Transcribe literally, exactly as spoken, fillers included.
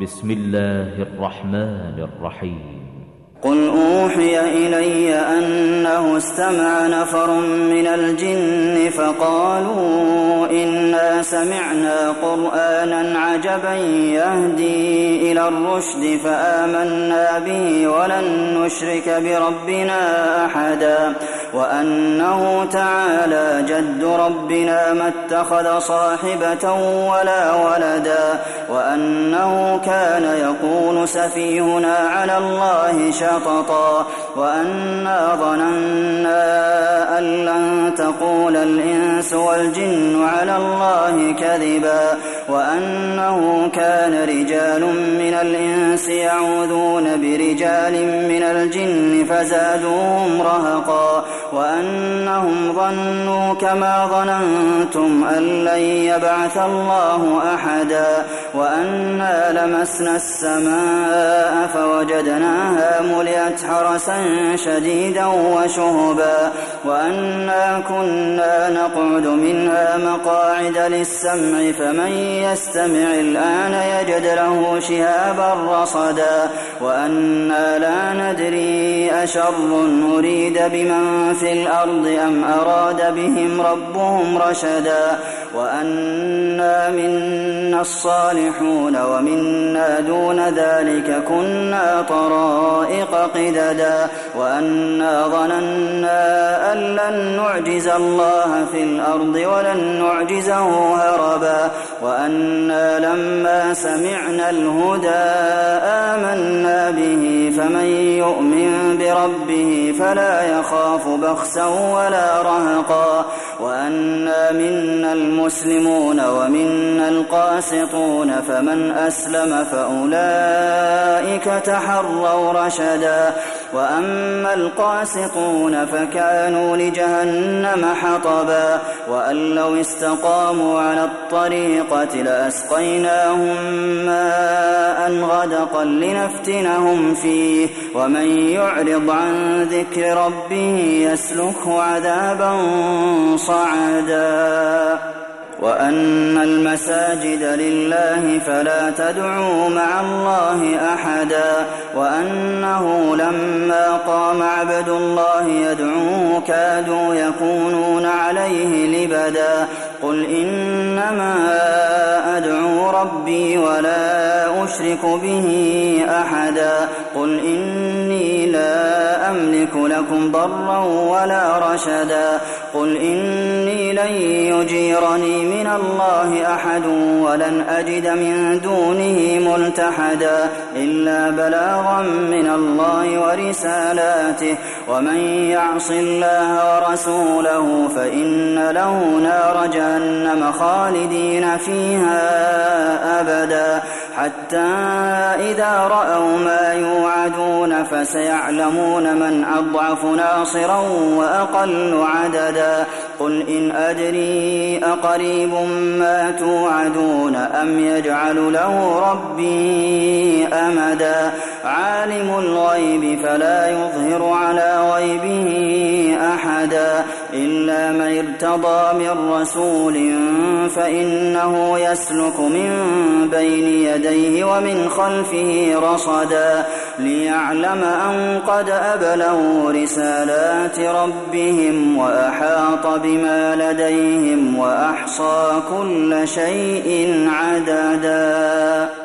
بسم الله الرحمن الرحيم. قل أوحي إلي أنه استمع نفر من الجن فقالوا إنا سمعنا قرآنا عجبا يهدي إلى الرشد فآمنا به ولن نشرك بربنا أحدا وأنه تعالى جد ربنا ما اتخذ صاحبة ولا ولدا وأنه كان يقول سفيهنا على الله شططا وأنا ظننا أن لن تقول الإنس والجن على الله كذبا وأنه كان رجال من الإنس يعوذون برجال من الجن فزادوهم رهقا وأنهم ظنوا كما ظننتم أن لن يبعث الله أحدا وأنا لمسنا السماء فوجدناها ملئت حرسا شديدا وشهبا وأنا كنا نقعد منها مقاعد للسمع فمن يستمع الآن يجد له شهابا رصدا وأنا لا ندري أشر أريد بمن في الأرض أم أراد بهم ربهم رشدا وأنا منا الصالحون ومنا دون ذلك كنا طرائق قددا وأنا ظننا أن لن نعجز الله في الأرض ولن نعجزه هربا وأنا لما سمعنا الهدى آمنا به فمن يؤمن بربه فلا يخاف بخسا ولا رهقا وأنا منا المسلمون ومنا القاسطون فمن أسلم فأولئك تحروا رشدا وأما القاسطون فكانوا لجهنم حطبا وأن لو استقاموا على الطريقة لأسقيناهم ماء غدقا لنفتنهم فيه ومن يعرض عن ذكر ربه يسلكه عذابا صعدا وأن المساجد لله فلا تدعوا مع الله أحدا وأنه لما قام عبد الله يدعوه كادوا يكونون عليه لبدا قل إنما أدعو ربي ولا أشرك به أحدا قل إني لا أملك لكم ضرا ولا رشدا قل إني لن يجيرني من الله أحد ولن أجد من دونه ملتحدا إلا بلاغا من الله ورسالاته ومن يعص الله ورسوله فإن له نار جهنم خالدين فيها أبدا حتى إذا رأوا ما يوعدون فسيعلمون من أضعف ناصرا وأقل عددا قل إن أدري أقريب ما توعدون أم يجعل له ربي أمدا عالم الغيب فلا يظهر على غيبه أحدا إلا من ارتضى من رسول فإنه يسلك من بين يديه ومن خلفه رصدا ليعلم أن قد أبلغوا رسالات ربهم وأحاط بما لديهم وأحصى كل شيء عددا.